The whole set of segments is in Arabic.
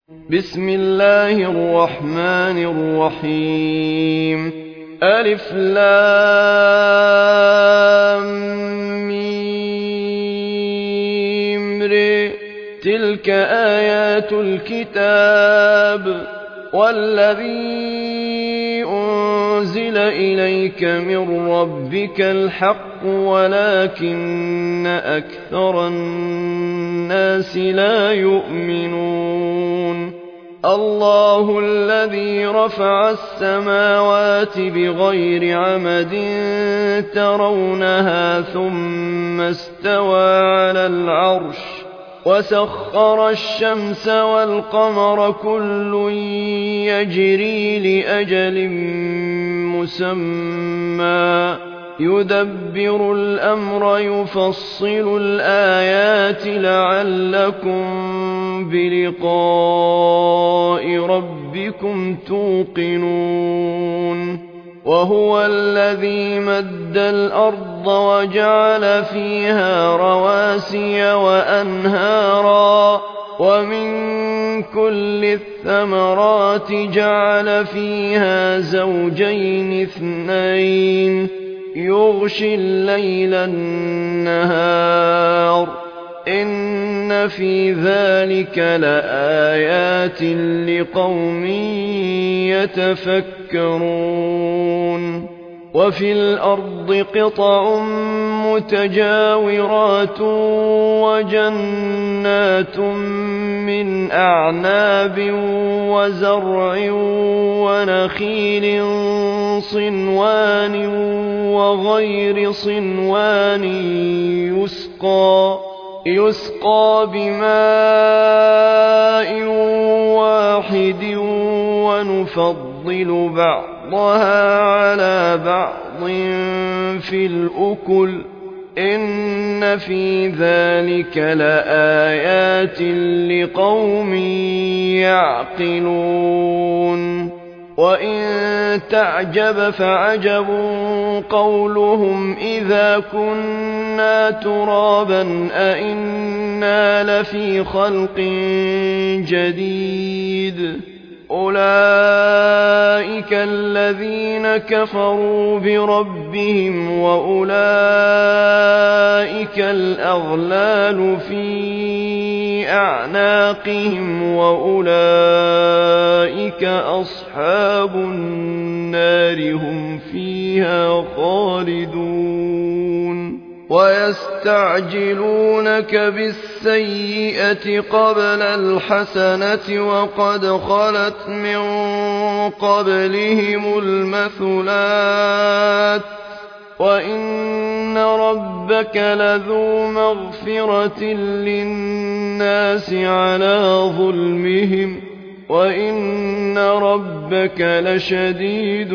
بسم الله الرحمن الرحيم. ألف لام ميم ر. تلك آيات الكتاب والذي أنزل إليك من ربك الحق ولكن أكثر الناس لا يؤمنون. الله الذي رفع السماوات بغير عمد ترونها ثم استوى على العرش وسخر الشمس والقمر كل يجري لأجل مسمى يدبر الأمر يفصل الآيات لعلكم بلقاء ربكم توقنون. وهو الذي مد الأرض وجعل فيها رواسي وأنهارا ومن كل الثمرات جعل فيها زوجين اثنين يغشي الليل النهار إن في ذلك لآيات لقوم يتفكرون. وفي الأرض قطع متجاورات وجنات من أعناب وزرع ونخيل صنوان وغير صنوان يسقى بماء واحد ونفضل بعضها على بعض في الأكل إن في ذلك لآيات لقوم يعقلون. وإن تعجب فعجب قولهم إذا كنا ترابا أئنا لفي خلق جديد أولئك الذين كفروا بربهم وأولئك الأغلال في أعناقهم وأولئك أصحاب النار هم فيها خالدون. ويستعجلونك بالسيئة قبل الحسنة وقد خلت من قبلهم المثلات وإن ربك لذو مغفرة للناس على ظلمهم وإن ربك لشديد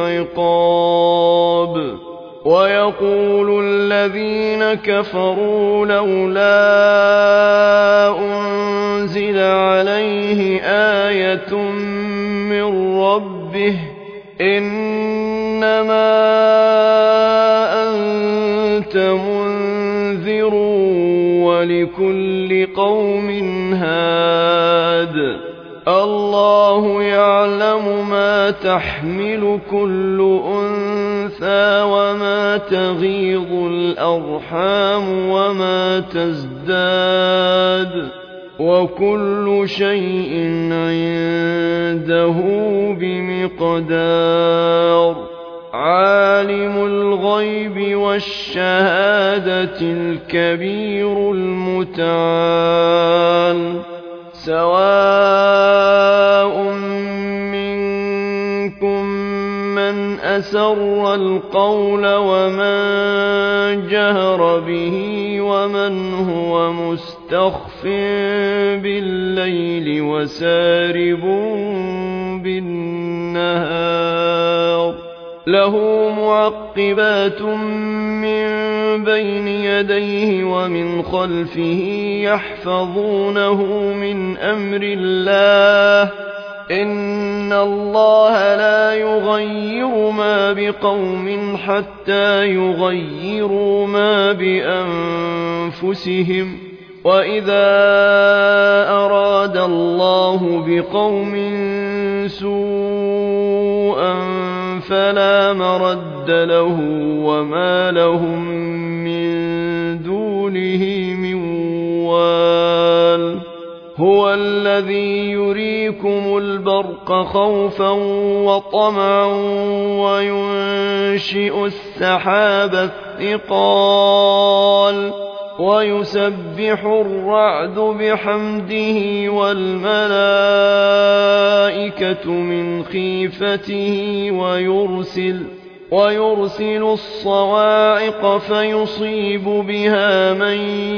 العقاب. ويقول الذين كفروا لولا أنزل عليه آية من ربه إنما أنت منذر ولكل قوم هاد. الله يعلم ما تحمل كل أنثى وما تغيض الأرحام وما تزداد وكل شيء عنده بمقدار. عالم الغيب والشهادة الكبير المتعال. سواء منكم من أسر القول ومن جهر به ومن هو مستخف بالليل وسارب بالنهار له معقبات من بين يديه ومن خلفه يحفظونه من أمر الله إن الله لا يغير ما بقوم حتى يغيروا ما بأنفسهم وإذا أراد الله بقوم سوءا فلا مرد له وما لهم من دونه من وال هو الذي يريكم البرق خوفا وطمعا وينشئ السحاب الثقال ويسبح الرعد بحمده والملائكة من خيفته ويرسل الصواعق فيصيب بها من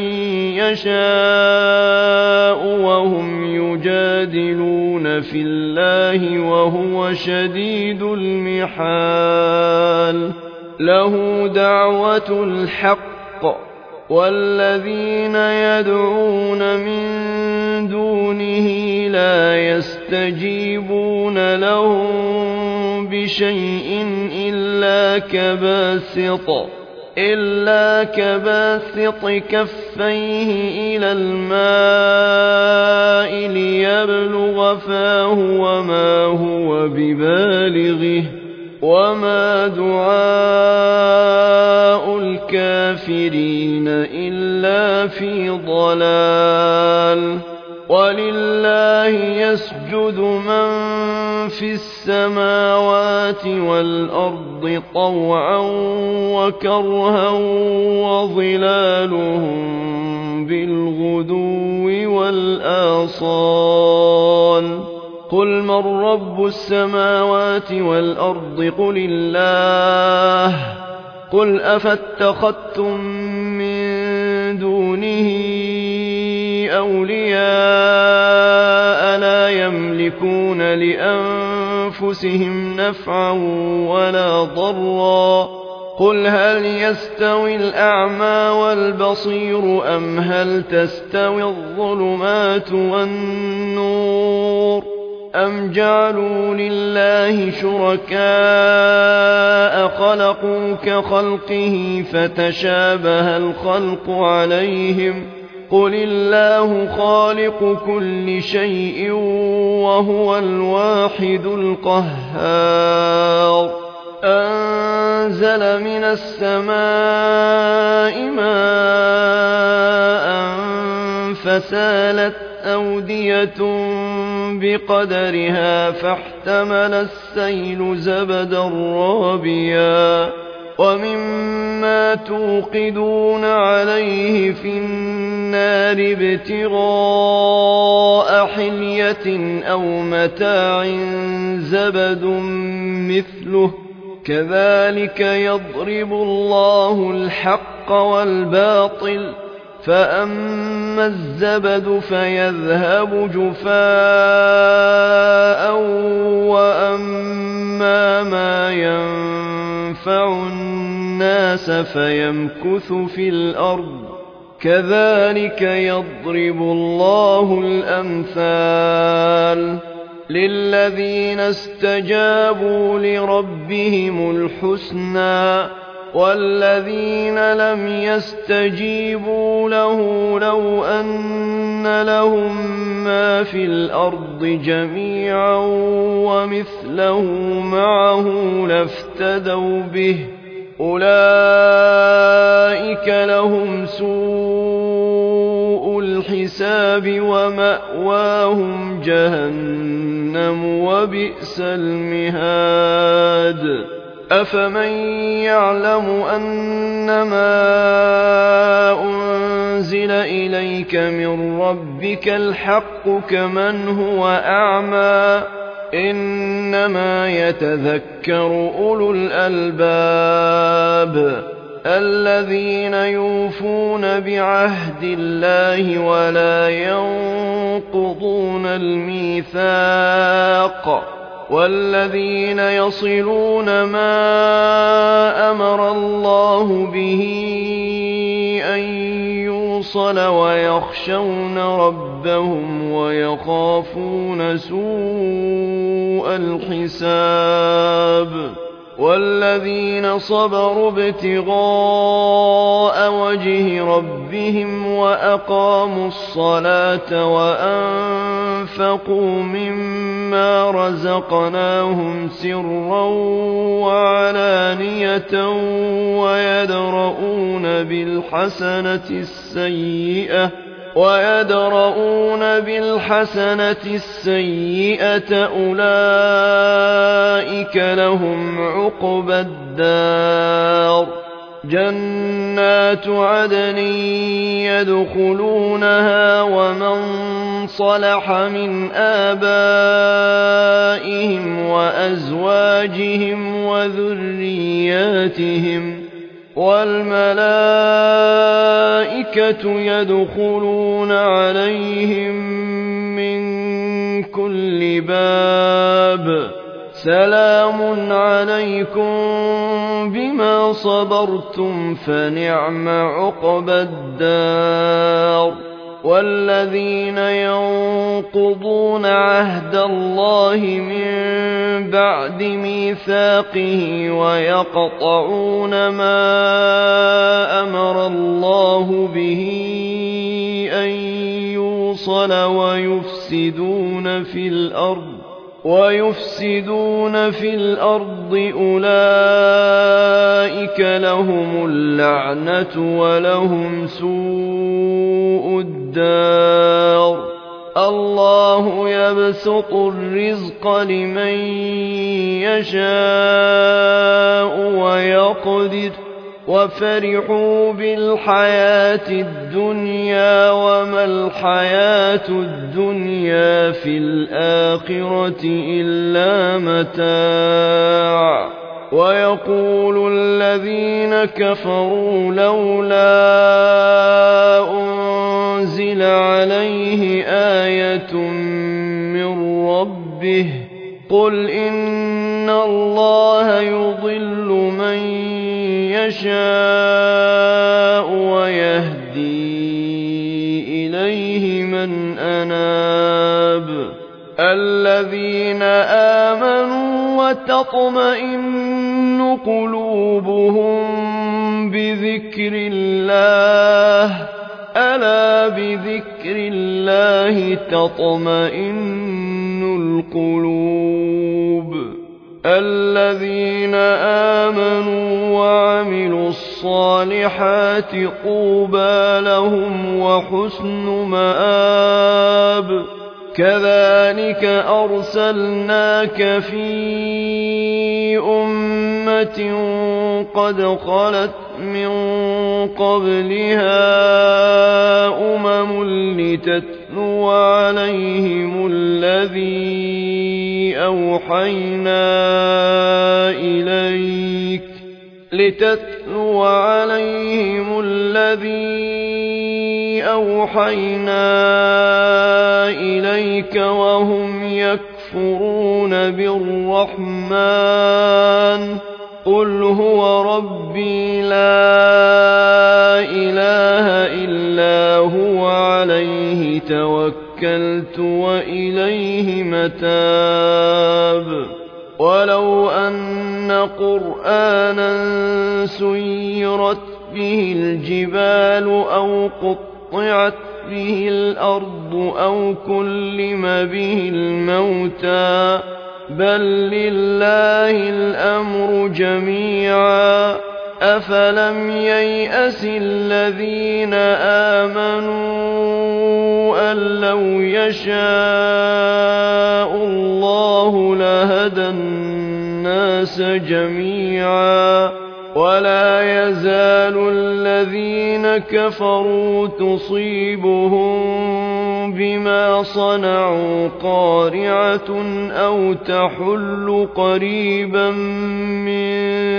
يشاء وهم يجادلون في الله وهو شديد المحال له دعوة الحق والذين يدعون من دونه لا يستجيبون لهم بشيء إلا كباسط كفيه إلى الماء ليبلغ فاه وما هو ببالغه وما دعاء الكافرين إلا في ضلال ولله يسجد من في السماوات والأرض طوعا وكرها وظلالهم بالغدو والآصال قل من رب السماوات والأرض قل الله قل أفاتخذتم من دونه أولياء لا يملكون لأنفسهم نفعا ولا ضرا قل هل يستوي الأعمى والبصير أم هل تستوي الظلمات والنور أم جعلوا لله شركاء خلقوا كخلقه فتشابه الخلق عليهم قل الله خالق كل شيء وهو الواحد القهار أنزل من السماء ماء فسالت أودية بقدرها فاحتمل السيل زبدا رابيا ومما توقدون عليه في النار ابتغاء حلية أو متاع زبد مثله كذلك يضرب الله الحق والباطل فأما الزبد فيذهب جفاء وأما ما ينفع الناس فيمكث في الأرض كذلك يضرب الله الأمثال للذين استجابوا لربهم الحسنى والذين لم يستجيبوا له لو أن لهم ما في الأرض جميعا ومثله معه لافتدوا به أولئك لهم سوء الحساب ومأواهم جهنم وبئس المهاد أفمن يعلم أنما أنزل إليك من ربك الحق كمن هو أعمى إنما يتذكر أولو الألباب الذين يوفون بعهد الله ولا ينقضون الميثاق والذين يصلون ما أمر الله به أن يوصل ويخشون ربهم ويخافون سوء الحساب والذين صبروا ابتغاء وجه ربهم وأقاموا الصلاة وأنفقوا مما رزقناهم سرا وعلانية ويدرؤون بالحسنة السيئة أولئك لهم عقبى الدار جنات عدن يدخلونها ومن صلح من آبائهم وأزواجهم وذرياتهم والملائكة يدخلون عليهم من كل باب سلام عليكم بما صبرتم فنعم عقبى الدار والذين ينقضون عهد الله من بعد ميثاقه ويقطعون ما أمر الله به أن يوصل ويفسدون في الأرض أولئك لهم اللعنة ولهم سوء الدار الله يبسط الرزق لمن يشاء ويقدر وفرحوا بالحياة الدنيا وما الحياة الدنيا في الآخرة إلا متاع ويقول الذين كفروا لولا أنزل عليه آية من ربه قل إن الله يضل من يشاء ويهدي إليه من أناب الذين آمنوا وتطمئن قلوبهم بذكر الله ألا بذكر الله تطمئن القلوب الذين آمنوا وعملوا الصالحات طوبى لهم وحسن مآب كذلك أرسلناك في أمة قد خلت من قبلها لتتلو عليهم الذي أوحينا إليك وهم يكفرون بالرحمن قل هو ربي لا إله إلا هو عليه توكلت وإليه متاب ولو أن قرآنا سيرت به الجبال أو قطعت به الأرض أو كلم به الموتى بل لله الأمر جميعا أفلم ييأس الذين آمنوا أن لو يشاء الله لهدى الناس جميعا ولا يزال الذين كفروا تصيبهم بما صنعوا قارعة أو تحل قريبا من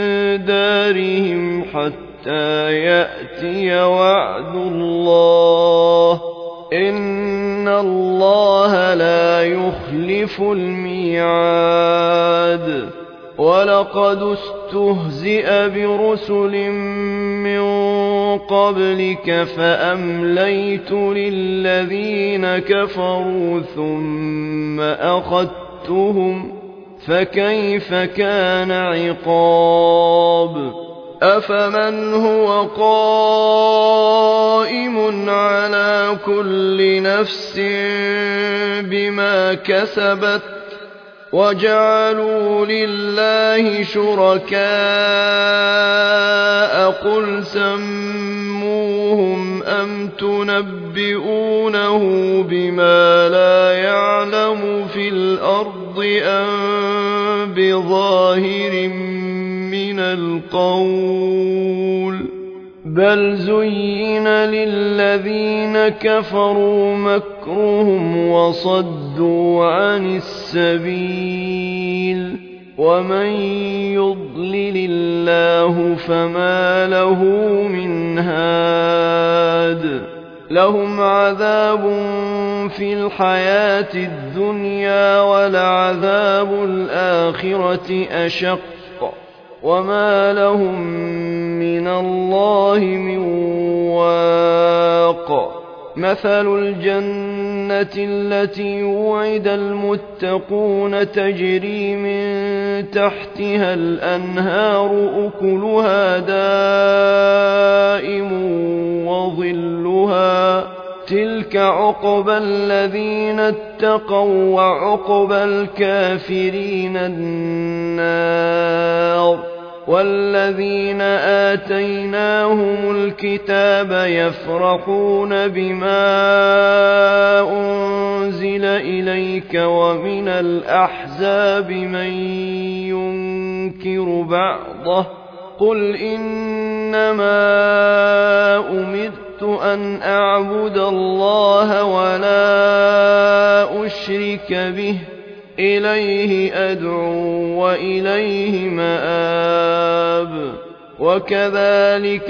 دارهم حتى يأتي وعد الله إن الله لا يخلف الميعاد ولقد استهزئ برسل من قبلك فأمليت للذين كفروا فكيف كان عقاب أفمن هو قائم على كل نفس بما كسبت وجعلوا لله شركاء قل سموهم أم تنبئونه بما لا يعلم في الأرض أم بظاهر من القول بل زين للذين كفروا مكرهم وصدوا عن السبيل ومن يضلل الله فما له من هاد لهم عذاب في الحياة الدنيا ولعذاب الآخرة أشق وما لهم من الله من واق مثل الجنة التي وعد المتقون تجري من تحتها الأنهار أكلها دائم وظلها تلك عقبى الذين اتقوا وعقبى الكافرين النار والذين آتيناهم الكتاب يفرحون بما أنزل إليك ومن الأحزاب من ينكر بعضه قل إنما أمرت أن أعبد الله ولا أشرك به إليه أدعو وإليه مآب وكذلك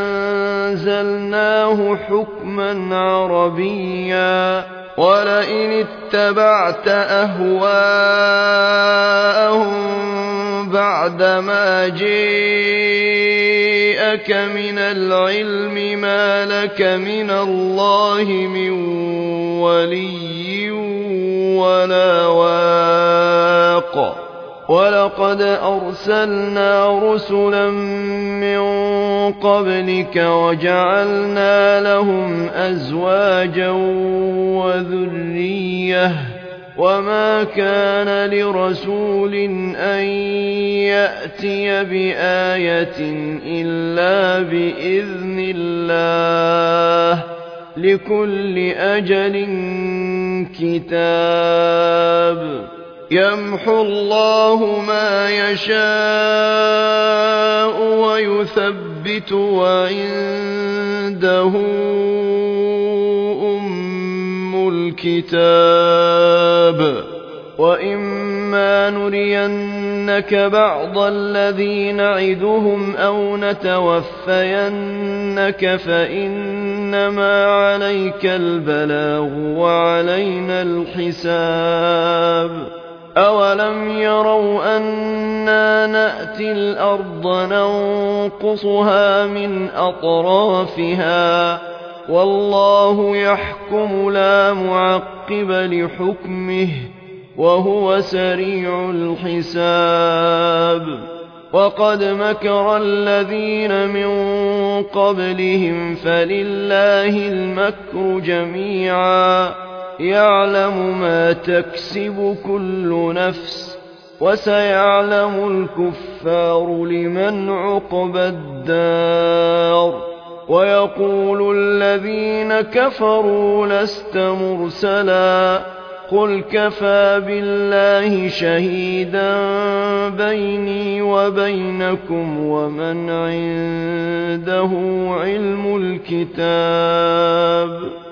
أنزلناه حكما عربيا ولئن اتبعت أهواءهم بعدما جاءك من العلم ما لك من الله من ولي ولا واق ولقد أرسلنا رسلا من قبلك وجعلنا لهم أزواجا وذرية وما كان لرسول أن يأتي بآية إلا بإذن الله لكل أجل كتاب يمحو الله ما يشاء ويثبت وعنده أم الكتاب وإما نرينك بعض الذي نعدهم أو نتوفينك فإنما عليك البلاغ وعلينا الحساب أولم يروا أنا نأتي الأرض ننقصها من أطرافها والله يحكم لا معقب لحكمه وهو سريع الحساب وقد مكر الذين من قبلهم فلله المكر جميعا يعلم ما تكسب كل نفس وسيعلم الكفار لمن عقبى الدار ويقول الذين كفروا لست مرسلا قل كفى بالله شهيدا بيني وبينكم ومن عنده علم الكتاب